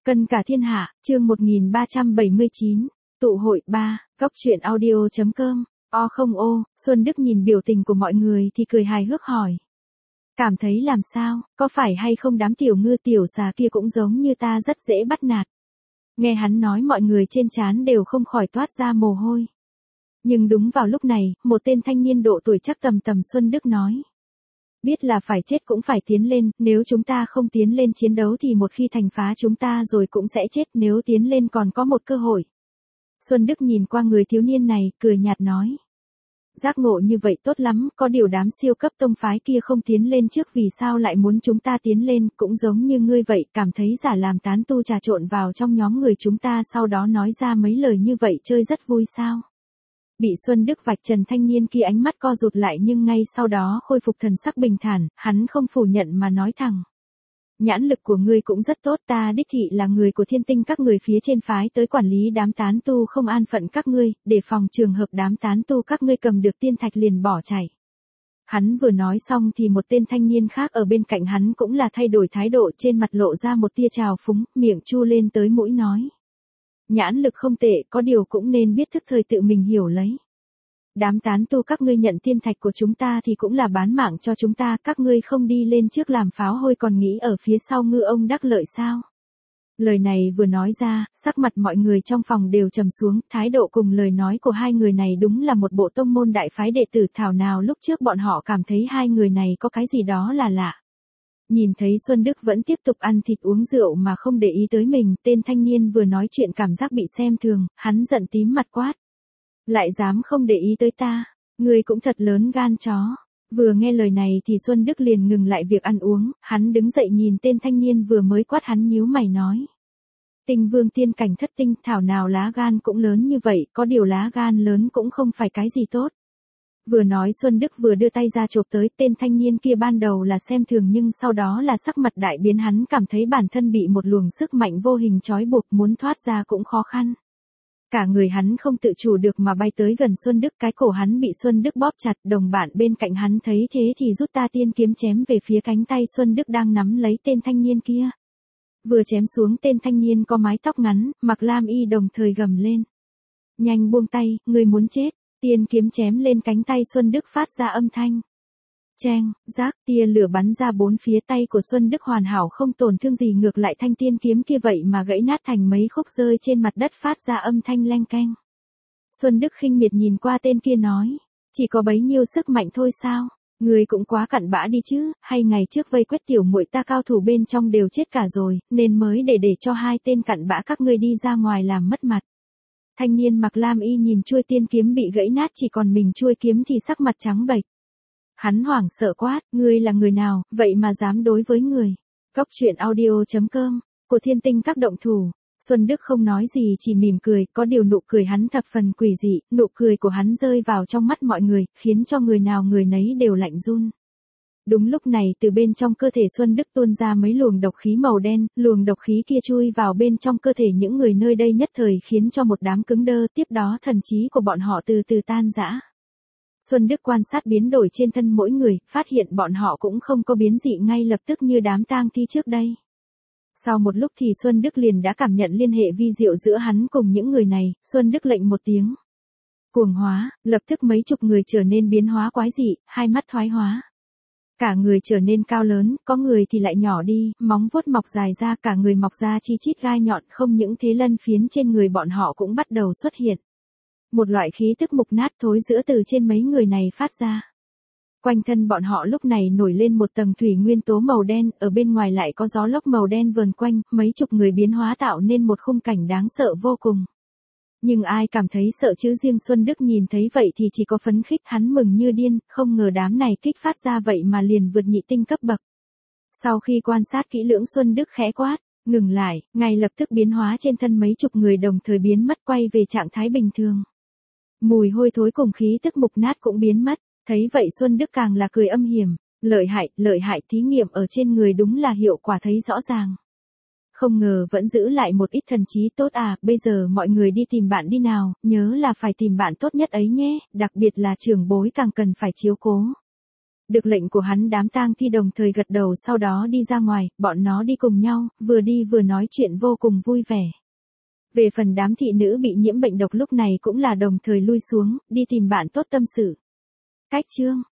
Cân cả thiên hạ, chương 1379, tụ hội 3, góc truyện audio.com, không ô, Xuân Đức nhìn biểu tình của mọi người thì cười hài hước hỏi. Cảm thấy làm sao, có phải hay không đám tiểu ngư tiểu xà kia cũng giống như ta rất dễ bắt nạt. Nghe hắn nói mọi người trên trán đều không khỏi toát ra mồ hôi. Nhưng đúng vào lúc này, một tên thanh niên độ tuổi chắc tầm Xuân Đức nói. Biết là phải chết cũng phải tiến lên, nếu chúng ta không tiến lên chiến đấu thì một khi thành phá chúng ta rồi cũng sẽ chết, nếu tiến lên còn có một cơ hội. Xuân Đức nhìn qua người thiếu niên này, cười nhạt nói. Giác ngộ như vậy tốt lắm, có điều đám siêu cấp tông phái kia không tiến lên trước vì sao lại muốn chúng ta tiến lên, cũng giống như ngươi vậy, cảm thấy giả làm tán tu trà trộn vào trong nhóm người chúng ta sau đó nói ra mấy lời như vậy chơi rất vui sao. Bị Xuân Đức vạch trần thanh niên kia ánh mắt co rụt lại nhưng ngay sau đó khôi phục thần sắc bình thản, hắn không phủ nhận mà nói thẳng. Nhãn lực của ngươi cũng rất tốt, ta đích thị là người của Thiên Tinh các người phía trên phái tới quản lý đám tán tu không an phận các ngươi, để phòng trường hợp đám tán tu các ngươi cầm được tiên thạch liền bỏ chạy. Hắn vừa nói xong thì một tên thanh niên khác ở bên cạnh hắn cũng là thay đổi thái độ, trên mặt lộ ra một tia trào phúng, miệng chu lên tới mũi nói. Nhãn lực không tệ, có điều cũng nên biết thức thời tự mình hiểu lấy. Đám tán tu các ngươi nhận tiên thạch của chúng ta thì cũng là bán mạng cho chúng ta, các ngươi không đi lên trước làm pháo hôi còn nghĩ ở phía sau ngư ông đắc lợi sao. Lời này vừa nói ra, sắc mặt mọi người trong phòng đều trầm xuống, thái độ cùng lời nói của hai người này đúng là một bộ tông môn đại phái đệ tử, thảo nào lúc trước bọn họ cảm thấy hai người này có cái gì đó là lạ. Nhìn thấy Xuân Đức vẫn tiếp tục ăn thịt uống rượu mà không để ý tới mình, tên thanh niên vừa nói chuyện cảm giác bị xem thường, hắn giận tím mặt quát. Lại dám không để ý tới ta, ngươi cũng thật lớn gan chó. Vừa nghe lời này thì Xuân Đức liền ngừng lại việc ăn uống, hắn đứng dậy nhìn tên thanh niên vừa mới quát hắn nhíu mày nói. Tinh vương tiên cảnh thất tinh, thảo nào lá gan cũng lớn như vậy, có điều lá gan lớn cũng không phải cái gì tốt. Vừa nói Xuân Đức vừa đưa tay ra chộp tới, tên thanh niên kia ban đầu là xem thường nhưng sau đó là sắc mặt đại biến, hắn cảm thấy bản thân bị một luồng sức mạnh vô hình trói buộc, muốn thoát ra cũng khó khăn. Cả người hắn không tự chủ được mà bay tới gần Xuân Đức, cái cổ hắn bị Xuân Đức bóp chặt, đồng bạn bên cạnh hắn thấy thế thì rút ta tiên kiếm chém về phía cánh tay Xuân Đức đang nắm lấy tên thanh niên kia. Vừa chém xuống tên thanh niên có mái tóc ngắn, mặc lam y đồng thời gầm lên. Nhanh buông tay, ngươi muốn chết. Tiên kiếm chém lên cánh tay Xuân Đức phát ra âm thanh. Cheng, rác, tia lửa bắn ra bốn phía, tay của Xuân Đức hoàn hảo không tổn thương gì, ngược lại thanh tiên kiếm kia vậy mà gãy nát thành mấy khúc rơi trên mặt đất phát ra âm thanh leng keng. Xuân Đức khinh miệt nhìn qua tên kia nói. Chỉ có bấy nhiêu sức mạnh thôi sao? Người cũng quá cặn bã đi chứ, hay ngày trước vây quét tiểu muội ta cao thủ bên trong đều chết cả rồi, nên mới để cho hai tên cặn bã các ngươi đi ra ngoài làm mất mặt. Thanh niên mặc lam y nhìn chuôi tiên kiếm bị gãy nát chỉ còn mình chuôi kiếm thì sắc mặt trắng bệch. Hắn hoảng sợ quát, ngươi là người nào, vậy mà dám đối với người. Góc truyện audio.com, của Thiên Tinh các động thủ. Xuân Đức không nói gì chỉ mỉm cười, có điều nụ cười hắn thập phần quỷ dị, nụ cười của hắn rơi vào trong mắt mọi người, khiến cho người nào người nấy đều lạnh run. Đúng lúc này từ bên trong cơ thể Xuân Đức tuôn ra mấy luồng độc khí màu đen, luồng độc khí kia chui vào bên trong cơ thể những người nơi đây nhất thời khiến cho một đám cứng đơ, tiếp đó thần trí của bọn họ từ từ tan rã. Xuân Đức quan sát biến đổi trên thân mỗi người, phát hiện bọn họ cũng không có biến dị ngay lập tức như đám tang thi trước đây. Sau một lúc thì Xuân Đức liền đã cảm nhận liên hệ vi diệu giữa hắn cùng những người này, Xuân Đức lệnh một tiếng. Cuồng hóa, lập tức mấy chục người trở nên biến hóa quái dị, hai mắt thoái hóa. Cả người trở nên cao lớn, có người thì lại nhỏ đi, móng vuốt mọc dài ra, cả người mọc ra chi chít gai nhọn, không những thế lân phiến trên người bọn họ cũng bắt đầu xuất hiện. Một loại khí tức mục nát thối rữa từ trên mấy người này phát ra. Quanh thân bọn họ lúc này nổi lên một tầng thủy nguyên tố màu đen, ở bên ngoài lại có gió lốc màu đen vờn quanh, mấy chục người biến hóa tạo nên một khung cảnh đáng sợ vô cùng. Nhưng ai cảm thấy sợ chứ, riêng Xuân Đức nhìn thấy vậy thì chỉ có phấn khích, hắn mừng như điên, không ngờ đám này kích phát ra vậy mà liền vượt nhị tinh cấp bậc. Sau khi quan sát kỹ lưỡng Xuân Đức khẽ quát, ngừng lại, ngay lập tức biến hóa trên thân mấy chục người đồng thời biến mất quay về trạng thái bình thường. Mùi hôi thối cùng khí tức mục nát cũng biến mất, thấy vậy Xuân Đức càng là cười âm hiểm, lợi hại, thí nghiệm ở trên người đúng là hiệu quả thấy rõ ràng. Không ngờ vẫn giữ lại một ít thần trí tốt à, bây giờ mọi người đi tìm bạn đi nào, nhớ là phải tìm bạn tốt nhất ấy nhé, đặc biệt là trưởng bối càng cần phải chiếu cố. Được lệnh của hắn, đám tang thi đồng thời gật đầu, sau đó đi ra ngoài, bọn nó đi cùng nhau, vừa đi vừa nói chuyện vô cùng vui vẻ. Về phần đám thị nữ bị nhiễm bệnh độc lúc này cũng là đồng thời lui xuống, đi tìm bạn tốt tâm sự. Cách chương